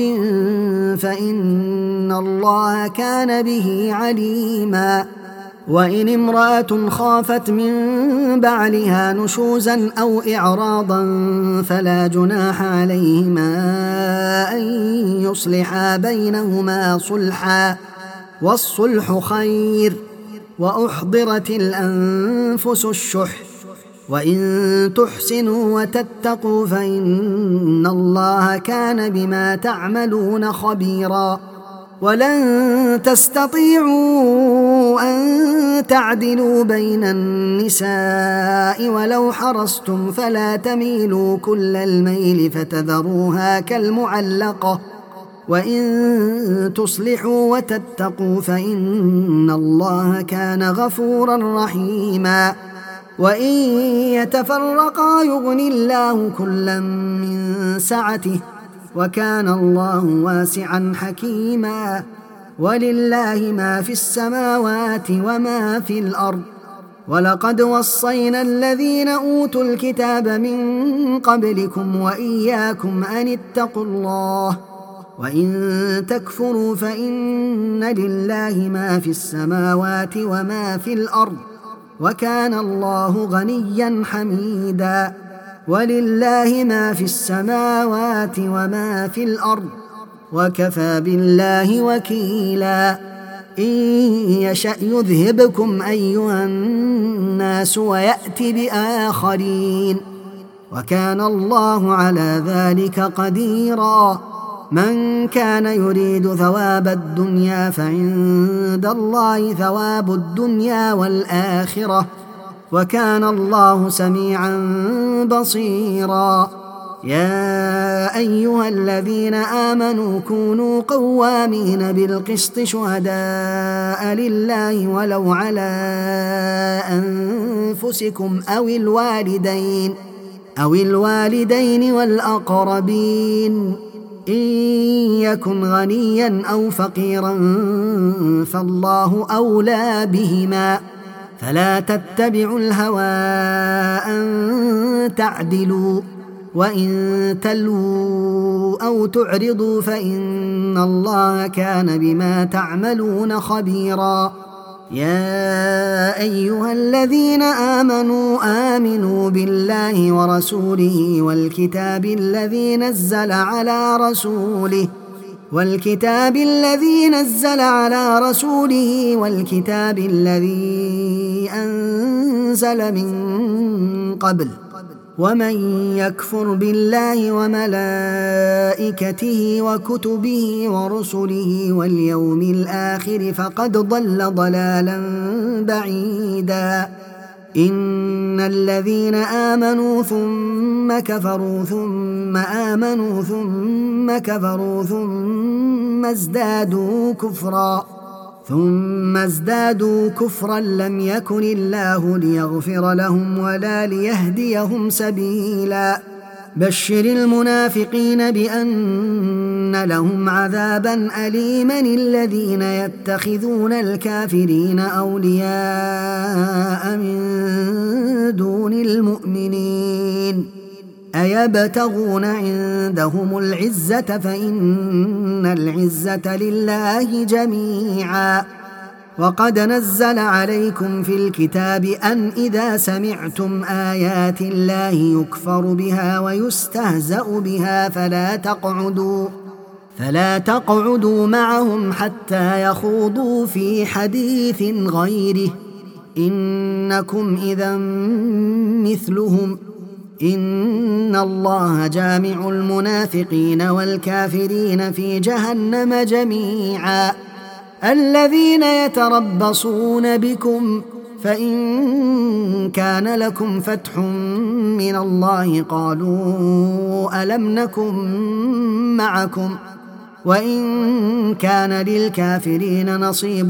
فإن الله كان به عليما وإن امرأة خافت من بعلها نشوزا أو إعراضا فلا جناح عليهما أن يصلحا بينهما صلحا والصلح خير وأحضرت الأنفس الشح وإن تحسنوا وتتقوا فإن الله كان بما تعملون خبيرا ولن تستطيعوا أن تعدلوا بين النساء ولو حرصتم فلا تميلوا كل الميل فتذروها كالمعلقة وإن تصلحوا وتتقوا فإن الله كان غفورا رحيما وإن يتفرقا يغن الله كلا من سعته وكان الله واسعا حكيما ولله ما في السماوات وما في الأرض ولقد وصينا الذين أوتوا الكتاب من قبلكم وإياكم أن اتقوا الله وإن تكفروا فإن لله ما في السماوات وما في الأرض وكان الله غنيا حميدا ولله ما في السماوات وما في الأرض وكفى بالله وكيلا إن يشأ يذهبكم أيها الناس ويأتي بآخرين وكان الله على ذلك قديرا من كان يريد ثواب الدنيا فعند الله ثواب الدنيا والآخرة وكان الله سميعا بصيرا. يا أيها الذين آمنوا كونوا قوامين بالقسط شهداء لله ولو على أنفسكم أو الوالدين أو الوالدين والأقربين إن يكن غنيا أو فقيرا فالله أولى بهما فلا تتبعوا الهوى أن تعدلوا وإن تلووا أو تعرضوا فإن الله كان بما تعملون خبيرا. يا أيها الذين آمنوا آمنوا بالله ورسوله والكتاب الذي نزل على رسوله والكتاب الذي نزل على رسوله والكتاب الذي أنزل من قبل ومن يكفر بالله وملائكته وكتبه ورسله واليوم الآخر فقد ضل ضلالا بعيدا. إن الذين آمنوا ثم كفروا ثم آمنوا ثم كفروا ثم ازدادوا كفرا ثم ازدادوا كفرا لم يكن الله ليغفر لهم ولا ليهديهم سبيلا. بشر المنافقين بأن لهم عذابا أليما الذين يتخذون الكافرين أولياء من دون المؤمنين أيبتغون عندهم العزة فإن العزة لله جميعا. وقد نزل عليكم في الكتاب أن إذا سمعتم آيات الله يكفر بها ويستهزأ بها فلا تقعدوا فلا تقعدوا معهم حتى يخوضوا في حديث غيره إنكم إذا مثلهم إن الله جامع المنافقين والكافرين في جهنم جميعا. الذين يتربصون بكم فإن كان لكم فتح من الله قالوا ألم نكن معكم وإن كان للكافرين نصيب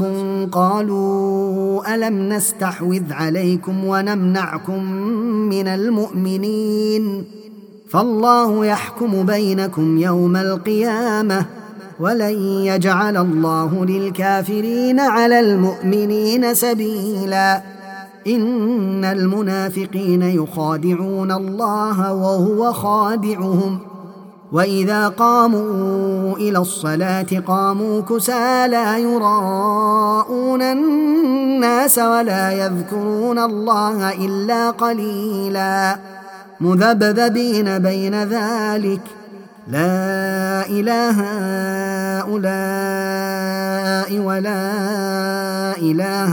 قالوا ألم نستحوذ عليكم ونمنعكم من المؤمنين فالله يحكم بينكم يوم القيامة ولن يجعل الله للكافرين على المؤمنين سبيلا. إن المنافقين يخادعون الله وهو خادعهم وإذا قاموا إلى الصلاة قاموا كسالى يراءون الناس ولا يذكرون الله إلا قليلا مذبذبين بين ذلك لا إله هؤلاء ولا إله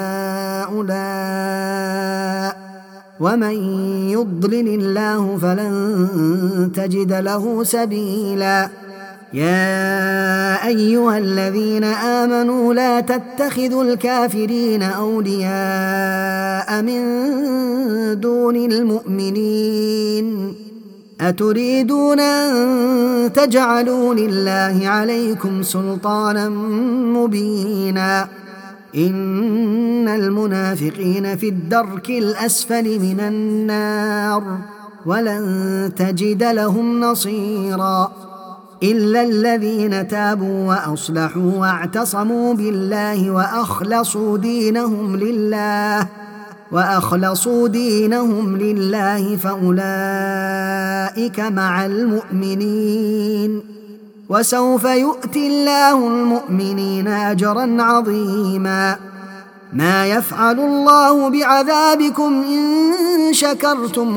هؤلاء ومن يضلل الله فلن تجد له سبيلا. يا أيها الذين آمنوا لا تتخذوا الكافرين أولياء من دون المؤمنين أتريدون أن تجعلوا لله عليكم سلطانا مبينا إن المنافقين في الدرك الأسفل من النار ولن تجد لهم نصيرا إلا الذين تابوا وأصلحوا واعتصموا بالله وأخلصوا دينهم لله وأخلصوا دينهم لله فأولئك مع المؤمنين وسوف يؤتي الله المؤمنين أجرا عظيما. ما يفعل الله بعذابكم إن شكرتم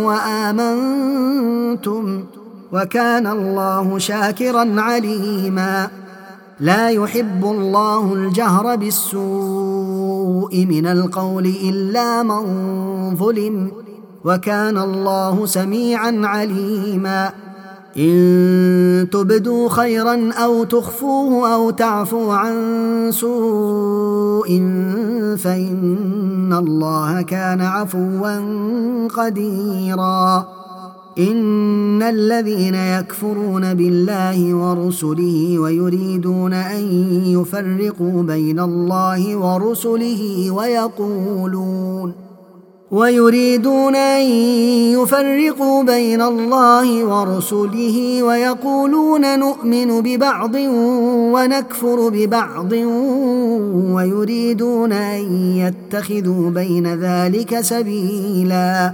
وآمنتم وكان الله شاكرا عليما. لا يحب الله الجهر بالسوء من القول إلا من ظلم وكان الله سميعا عليما. إن تبدوا خيرا أو تخفوه أو تعفوا عن سوء فإن الله كان عفوا قديرا. إن الذين يكفرون بالله ورسله ويريدون أن يفرقوا بين الله ورسله ويقولون ويريدون أن يفرقوا بين الله ورسله ويقولون نؤمن ببعض ونكفر ببعض ويريدون أن يتخذوا بين ذلك سبيلا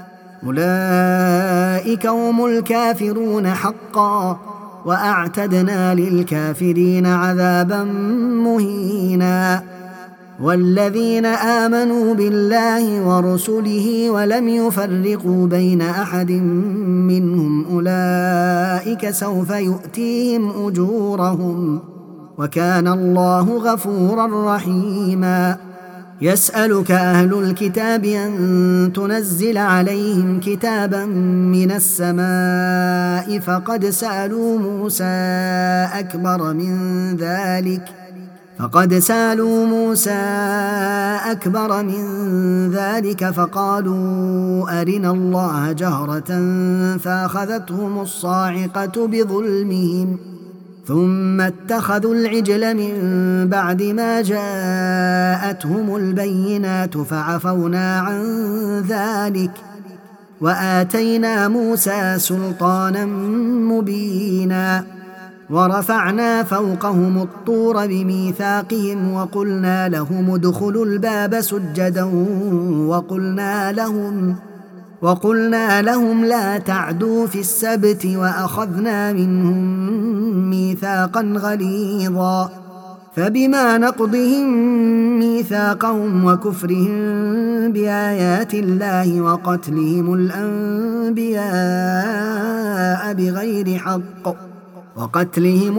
أولئك هم الكافرون حقا وأعتدنا للكافرين عذابا مهينا. والذين آمنوا بالله ورسله ولم يفرقوا بين أحد منهم أولئك سوف يؤتيهم أجورهم وكان الله غفورا رحيما. يسألك أهل الكتاب أن تنزل عليهم كتابا من السماء فقد سألوا موسى أكبر من ذلك فقد سألوا موسى أكبر من ذلك فقالوا أرنا الله جهرة فأخذتهم الصاعقة بظلمهم ثم اتخذوا العجل من بعد ما جاءتهم البينات فعفونا عن ذلك وآتينا موسى سلطانا مبينا. ورفعنا فوقهم الطور بميثاقهم وقلنا لهم ادخلوا الباب سجدا وقلنا لهم وقلنا لهم لا تعدوا في السبت وأخذنا منهم ميثاقا غليظا. فبما نقضهم ميثاقهم وكفرهم بآيات الله وقتلهم الأنبياء بغير حق وقتلهم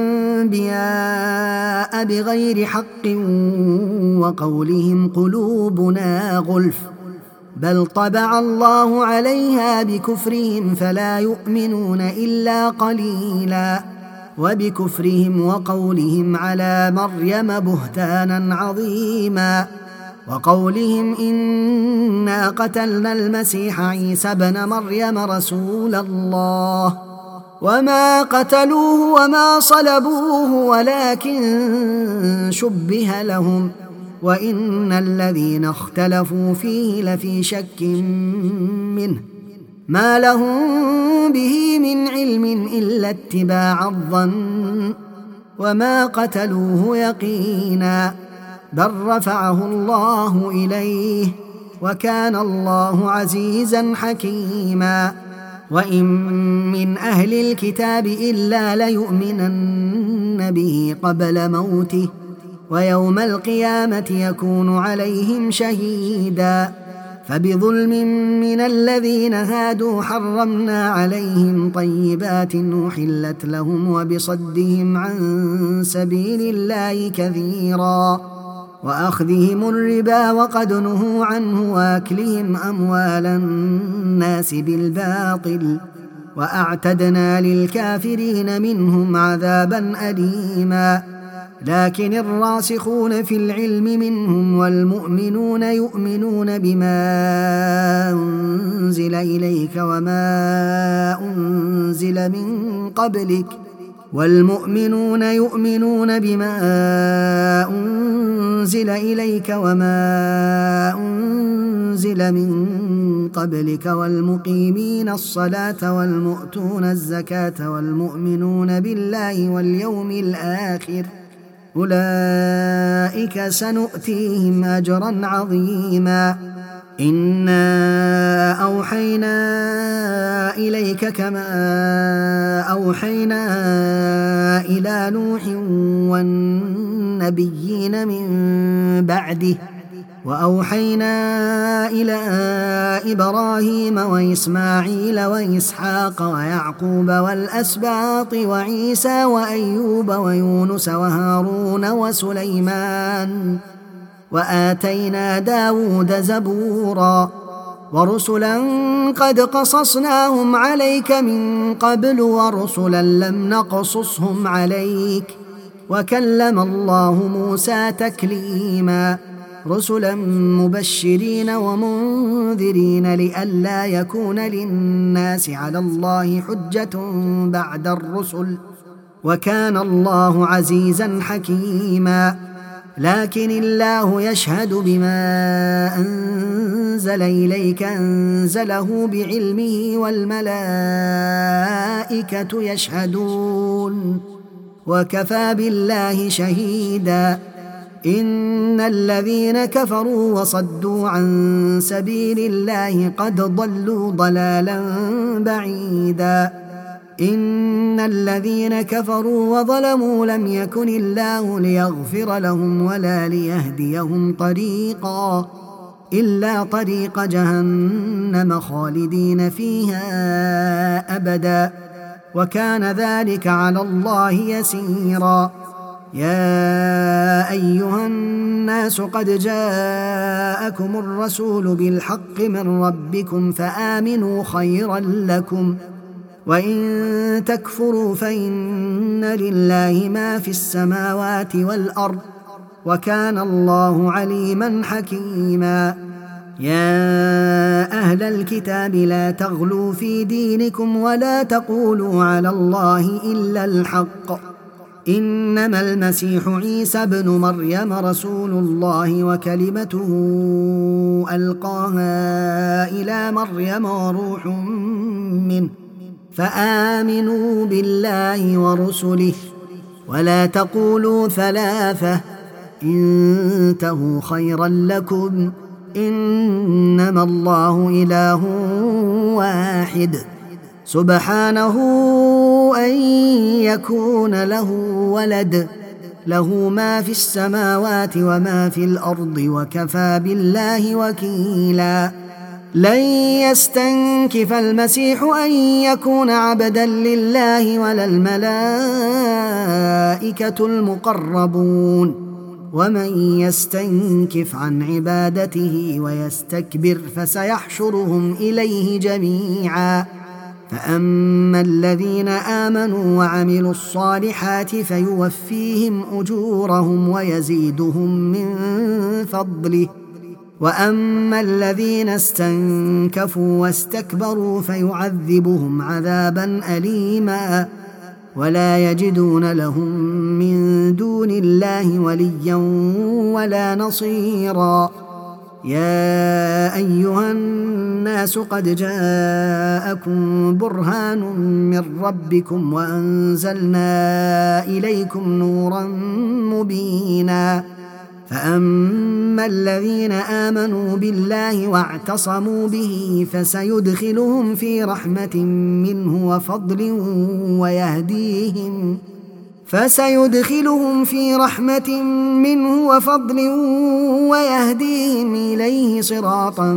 الأنبياء بغير حق وقولهم قلوبنا غلف بل طبع الله عليها بكفرهم فلا يؤمنون إلا قليلا. وبكفرهم وقولهم على مريم بهتانا عظيما وقولهم إنا قتلنا المسيح عيسى ابن مريم رسول الله وما قتلوه وما صلبوه ولكن شبه لهم وإن الذين اختلفوا فيه لفي شك منه ما لهم به من علم إلا اتباع الظن وما قتلوه يقينا بل رفعه الله إليه وكان الله عزيزا حكيما. وإن من أهل الكتاب إلا ليؤمنن به قبل موته ويوم القيامة يكون عليهم شهيدا. فبظلم من الذين هادوا حرمنا عليهم طيبات أحلت لهم وبصدهم عن سبيل الله كثيرا وأخذهم الربا وقد نهوا عنه وأكلهم أموال الناس بالباطل وأعتدنا للكافرين منهم عذابا أليما. لكن الراسخون في العلم منهم والمؤمنون يؤمنون بما أنزل إليك وما أنزل من قبلك والمؤمنون يؤمنون بما أنزل إليك وما أنزل من قبلك والمقيمين الصلاة والمؤتون الزكاة والمؤمنون بالله واليوم الآخر أولئك سنؤتيهم أجرا عظيما. إنا أوحينا إليك كما أوحينا إلى نوح والنبيين من بعده وأوحينا إلى إبراهيم وإسماعيل وإسحاق ويعقوب والأسباط وعيسى وأيوب ويونس وهارون وسليمان وآتينا داود زبورا ورسلا قد قصصناهم عليك من قبل ورسلا لم نقصصهم عليك وكلم الله موسى تكليما رسلا مبشرين ومنذرين لئلا يكون للناس على الله حجة بعد الرسل وكان الله عزيزا حكيما لكن الله يشهد بما أنزل إليك أنزله بعلمه والملائكة يشهدون وكفى بالله شهيدا إن الذين كفروا وصدوا عن سبيل الله قد ضلوا ضلالا بعيدا إن الذين كفروا وظلموا لم يكن الله ليغفر لهم ولا ليهديهم طريقا إلا طريق جهنم خالدين فيها أبدا وكان ذلك على الله يسيرا يا أيها الناس قد جاءكم الرسول بالحق من ربكم فآمنوا خيرا لكم وإن تكفروا فإن لله ما في السماوات والأرض وكان الله عليما حكيما يا أهل الكتاب لا تغلوا في دينكم ولا تقولوا على الله إلا الحق إنما المسيح عيسى ابن مريم رسول الله وكلمته ألقاها إلى مريم وروح منه فآمنوا بالله ورسله ولا تقولوا ثلاثة انتهوا خيرا لكم إنما الله إله واحد سبحانه أن يكون له ولد له ما في السماوات وما في الأرض وكفى بالله وكيلا لن يستنكف المسيح أن يكون عبدا لله ولا الملائكة المقربون ومن يستنكف عن عبادته ويستكبر فسيحشرهم إليه جميعا فأما الذين آمنوا وعملوا الصالحات فيوفيهم أجورهم ويزيدهم من فضله وأما الذين استنكفوا واستكبروا فيعذبهم عذابا أليما ولا يجدون لهم من دون الله وليا ولا نصيرا يا أيها الناس قد جاءكم برهان من ربكم وأنزلنا إليكم نورا مبينا فأما الذين آمنوا بالله واعتصموا به فسيدخلهم في رحمة منه وفضل ويهديهم فسيدخلهم في رحمة منه وفضل ويهديهم إليه صراطا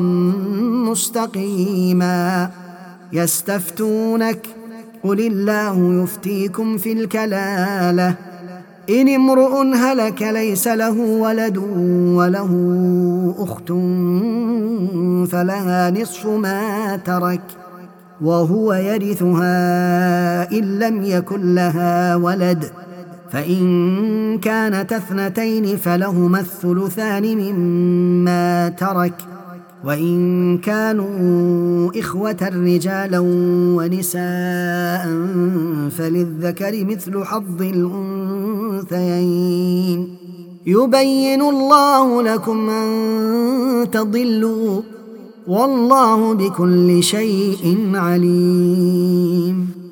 مستقيما يستفتونك قل الله يفتيكم في الكلالة إن امرؤ هلك ليس له ولد وله أخت فلها نصف ما ترك وهو يرثها إن لم يكن لها ولد فإن كانت اثنتين فلهما الثلثان مما ترك وإن كانوا إخوة رجالا ونساء فللذكر مثل حظ الأنثيين يبين الله لكم أن تضلوا والله بكل شيء عليم.